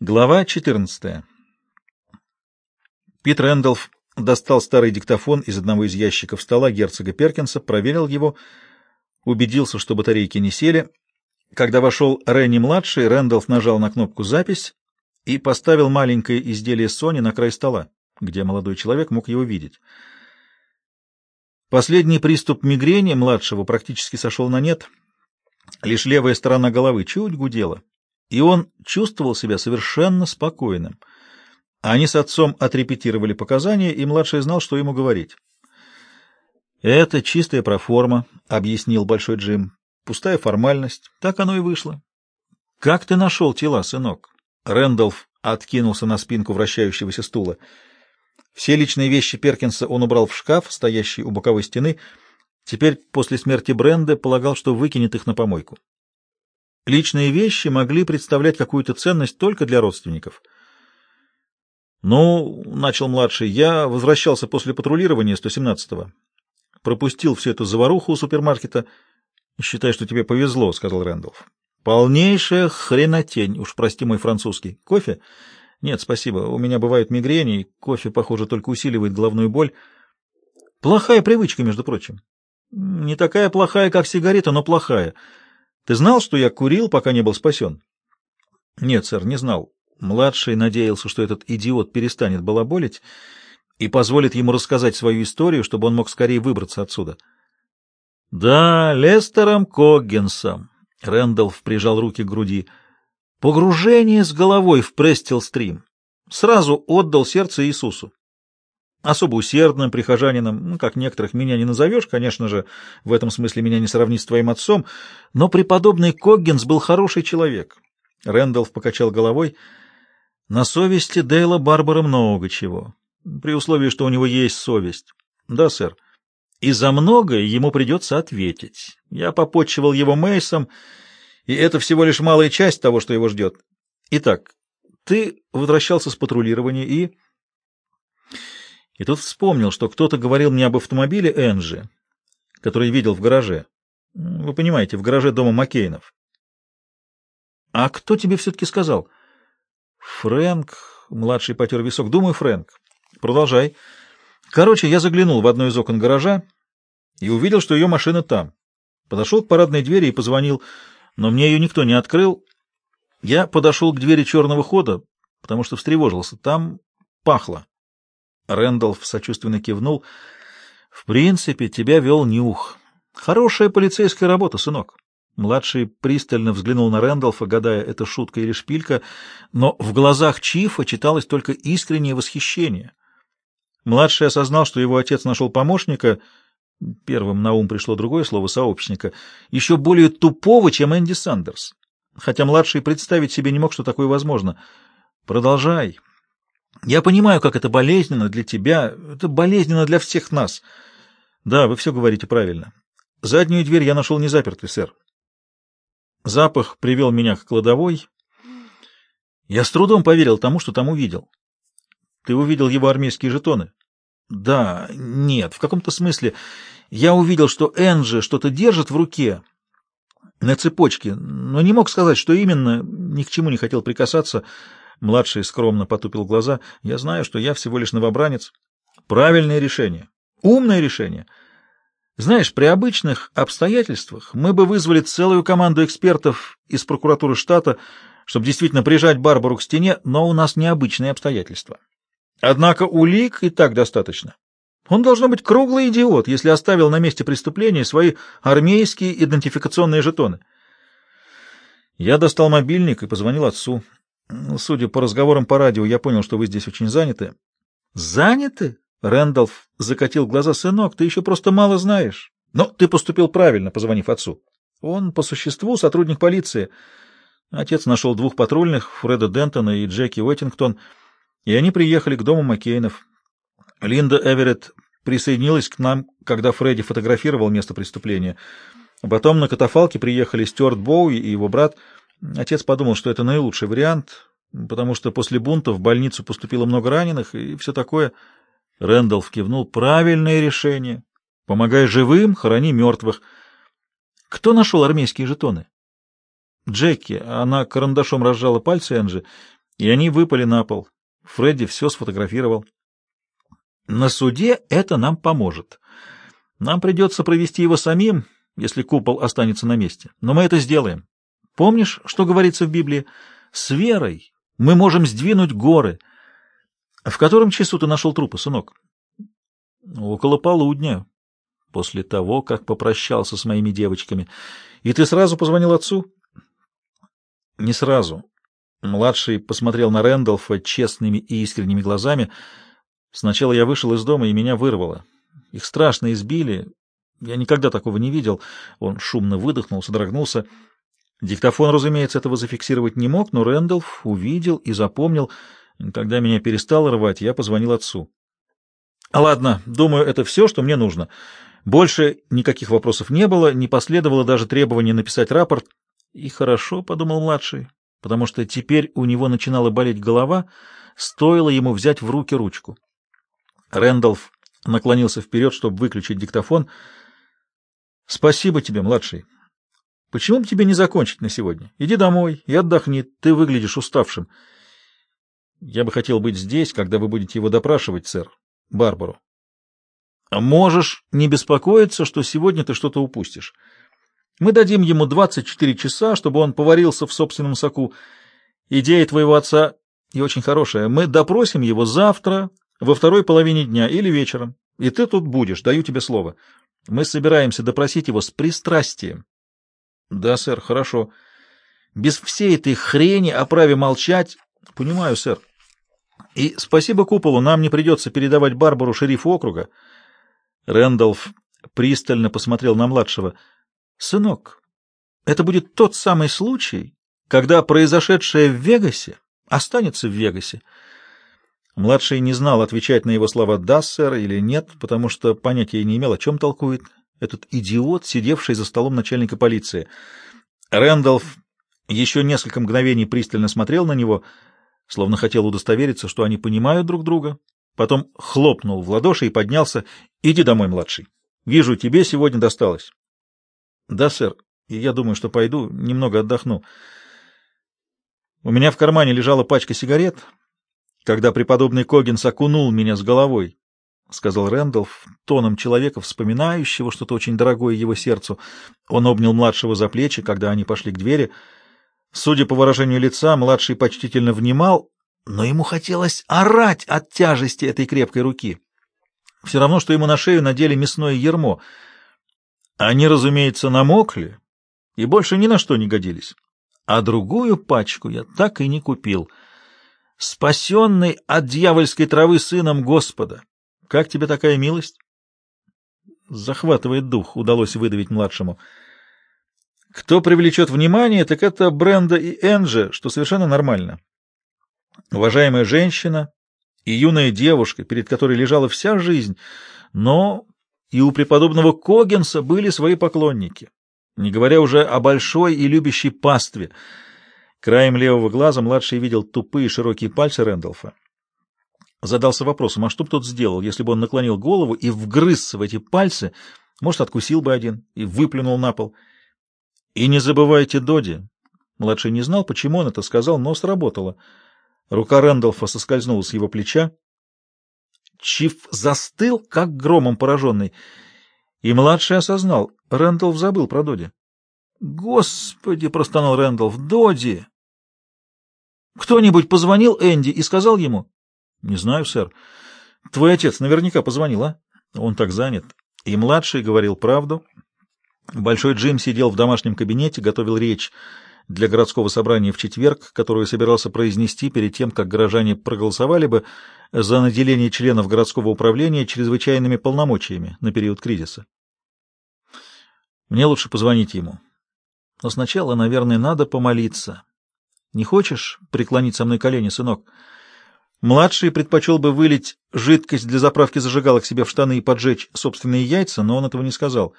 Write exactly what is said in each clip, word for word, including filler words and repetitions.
Глава четырнадцатая. Пит Рэндалф достал старый диктофон из одного из ящиков стола герцога Перкинса, проверил его, убедился, что батарейки не сели. Когда вошел Ренни-младший, Рэндалф нажал на кнопку «Запись» и поставил маленькое изделие Sony на край стола, где молодой человек мог его видеть. Последний приступ мигрени младшего практически сошел на нет, лишь левая сторона головы чуть гудела, и он чувствовал себя совершенно спокойным. Они с отцом отрепетировали показания, и младший знал, что ему говорить. «Это чистая проформа», — объяснил Большой Джим. «Пустая формальность. Так оно и вышло». «Как ты нашел тела, сынок?» Рэндалф откинулся на спинку вращающегося стула. Все личные вещи Перкинса он убрал в шкаф, стоящий у боковой стены. Теперь, после смерти Бренда, полагал, что выкинет их на помойку. Личные вещи могли представлять какую-то ценность только для родственников. «Ну, — начал младший, — я возвращался после патрулирования сто семнадцатого. Пропустил всю эту заваруху у супермаркета. Считай, что тебе повезло, — сказал Рэндалф. Полнейшая хренотень, уж прости мой французский. Кофе? Нет, спасибо, у меня бывают мигрени, и кофе, похоже, только усиливает головную боль. Плохая привычка, между прочим. Не такая плохая, как сигарета, но плохая. Ты знал, что я курил, пока не был спасен? Нет, сэр, не знал. Младший надеялся, что этот идиот перестанет балаболить и позволит ему рассказать свою историю, чтобы он мог скорее выбраться отсюда. Да, Лестером Коггинсом. Рэндалф прижал руки к груди. Погружение с головой в Престил-стрим. Сразу отдал сердце Иисусу. Особо усердным прихожанином, ну, как некоторых, меня не назовешь, конечно же, в этом смысле меня не сравнить с твоим отцом, но преподобный Коггинс был хороший человек. Рэндалф покачал головой. На совести Дейла Барбара много чего, при условии, что у него есть совесть. Да, сэр. И за многое ему придется ответить. Я попотчевал его Мейсом, и это всего лишь малая часть того, что его ждет. Итак, ты возвращался с патрулирования и... И тут вспомнил, что кто-то говорил мне об автомобиле Энджи, который видел в гараже. Вы понимаете, в гараже дома Маккейнов. А кто тебе все-таки сказал? Фрэнк, младший потер висок. Думаю, Фрэнк. Продолжай. Короче, я заглянул в одно из окон гаража и увидел, что ее машина там. Подошел к парадной двери и позвонил, но мне ее никто не открыл. Я подошел к двери черного хода, потому что встревожился. Там пахло. Рэндалф сочувственно кивнул. В принципе, тебя вел нюх. Хорошая полицейская работа, сынок. Младший пристально взглянул на Рэндалфа, гадая, это шутка или шпилька, но в глазах Чифа читалось только искреннее восхищение. Младший осознал, что его отец нашел помощника, первым на ум пришло другое слово, сообщника, еще более тупого, чем Энди Сандерс. Хотя младший представить себе не мог, что такое возможно. Продолжай. Я понимаю, как это болезненно для тебя, это болезненно для всех нас. Да, вы все говорите правильно. Заднюю дверь я нашел не запертой, сэр. Запах привел меня к кладовой. Я с трудом поверил тому, что там увидел. Ты увидел его армейские жетоны? Да, нет, в каком-то смысле. Я увидел, что Энджи что-то держит в руке на цепочке, но не мог сказать, что именно, ни к чему не хотел прикасаться. Младший скромно потупил глаза. Я знаю, что я всего лишь новобранец. Правильное решение. Умное решение. Знаешь, при обычных обстоятельствах мы бы вызвали целую команду экспертов из прокуратуры штата, чтобы действительно прижать Барбару к стене, но у нас необычные обстоятельства. Однако улик и так достаточно. Он должно быть круглый идиот, если оставил на месте преступления свои армейские идентификационные жетоны. Я достал мобильник и позвонил отцу. Судя по разговорам по радио, я понял, что вы здесь очень заняты. Заняты? Рэндалф закатил глаза. Сынок, ты еще просто мало знаешь. Но ты поступил правильно, позвонив отцу. Он, по существу, сотрудник полиции. Отец нашел двух патрульных, Фреда Дентона и Джеки Уэттингтон, и они приехали к дому Маккейнов. Линда Эверетт присоединилась к нам, когда Фредди фотографировал место преступления. Потом на катафалке приехали Стюарт Боуи и его брат. Отец подумал, что это наилучший вариант, потому что после бунта в больницу поступило много раненых и все такое. Рэндалф кивнул. Правильное решение. Помогай живым, храни мертвых. Кто нашел армейские жетоны? Джеки. Она карандашом разжала пальцы Энджи. и они выпали на пол. Фредди все сфотографировал. На суде это нам поможет. Нам придется провести его самим, если купол останется на месте. Но мы это сделаем. Помнишь, что говорится в Библии? С верой мы можем сдвинуть горы. В котором часу ты нашел трупы, сынок? Около полудня, после того, как попрощался с моими девочками. И ты сразу позвонил отцу? Не сразу. Младший посмотрел на Рэндалфа честными и искренними глазами. Сначала я вышел из дома, и меня вырвало. Их страшно избили. Я никогда такого не видел. Он шумно выдохнул, содрогнулся. Диктофон, разумеется, этого зафиксировать не мог, но Рэндалф увидел и запомнил. Когда меня перестало рвать, я позвонил отцу. Ладно, думаю, это все, что мне нужно. Больше никаких вопросов не было, не последовало даже требования написать рапорт. И хорошо, — подумал младший, потому что теперь у него начинала болеть голова, стоило ему взять в руки ручку. Рэндалф наклонился вперед, чтобы выключить диктофон. — Спасибо тебе, младший. Почему бы тебе не закончить на сегодня? Иди домой и отдохни, ты выглядишь уставшим. Я бы хотел быть здесь, когда вы будете его допрашивать, сэр, Барбару. Можешь не беспокоиться, что сегодня ты что-то упустишь. Мы дадим ему двадцать четыре часа, чтобы он поварился в собственном соку. Идея твоего отца и очень хорошая. Мы допросим его завтра во второй половине дня или вечером. И ты тут будешь, даю тебе слово. Мы собираемся допросить его с пристрастием. Да, сэр, хорошо. Без всей этой хрени о праве молчать. Понимаю, сэр. И спасибо куполу, нам не придется передавать Барбару шерифу округа. Рэндалф пристально посмотрел на младшего. Сынок, это будет тот самый случай, когда произошедшее в Вегасе останется в Вегасе. Младший не знал, отвечать на его слова «да, сэр» или «нет», потому что понятия не имел, о чем толкует этот идиот, сидевший за столом начальника полиции. Рэндалф еще несколько мгновений пристально смотрел на него, словно хотел удостовериться, что они понимают друг друга. Потом хлопнул в ладоши и поднялся. «Иди домой, младший. Вижу, тебе сегодня досталось». «Да, сэр. И я думаю, что пойду, немного отдохну. У меня в кармане лежала пачка сигарет, когда преподобный Коггинс окунул меня с головой», — сказал Рэндалф тоном человека, вспоминающего что-то очень дорогое его сердцу. Он обнял младшего за плечи, когда они пошли к двери. Судя по выражению лица, младший почтительно внимал, но ему хотелось орать от тяжести этой крепкой руки. Все равно, что ему на шею надели мясное ярмо. Они, разумеется, намокли и больше ни на что не годились. А другую пачку я так и не купил. Спасенный от дьявольской травы сыном Господа. Как тебе такая милость? Захватывает дух, удалось выдавить младшему. Кто привлечет внимание, так это Бренда и Энджи, что совершенно нормально. Уважаемая женщина и юная девушка, перед которой лежала вся жизнь, но и у преподобного Коггинса были свои поклонники, не говоря уже о большой и любящей пастве. Краем левого глаза младший видел тупые широкие пальцы Рэндалфа. Задался вопросом, а что бы тот сделал, если бы он наклонил голову и вгрызся в эти пальцы, может, откусил бы один и выплюнул на пол. И не забывайте Доди. Младший не знал, почему он это сказал, но сработало. Рука Рэндалфа соскользнула с его плеча. Чиф застыл, как громом пораженный, и младший осознал, Рэндалф забыл про Доди. «Господи!» — простонал Рэндалф. «Доди!» «Кто-нибудь позвонил Энди и сказал ему?» «Не знаю, сэр. Твой отец наверняка позвонил, а? Он так занят». И младший говорил правду. Большой Джим сидел в домашнем кабинете, готовил речь для городского собрания в четверг, которую собирался произнести перед тем, как горожане проголосовали бы за наделение членов городского управления чрезвычайными полномочиями на период кризиса. Мне лучше позвонить ему. Но сначала, наверное, надо помолиться. Не хочешь преклонить со мной колени, сынок? Младший предпочел бы вылить жидкость для заправки зажигалок себе в штаны и поджечь собственные яйца, но он этого не сказал.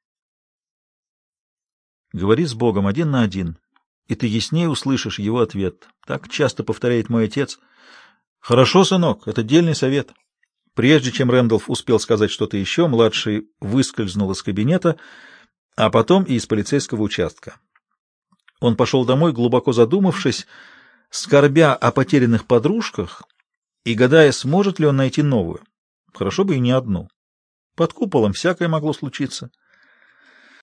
Говори с Богом один на один, и ты яснее услышишь его ответ. Так часто повторяет мой отец. Хорошо, сынок, это дельный совет. Прежде чем Рэндалф успел сказать что-то еще, младший выскользнул из кабинета, а потом и из полицейского участка. Он пошел домой, глубоко задумавшись, скорбя о потерянных подружках и гадая, сможет ли он найти новую. Хорошо бы и не одну. Под куполом всякое могло случиться.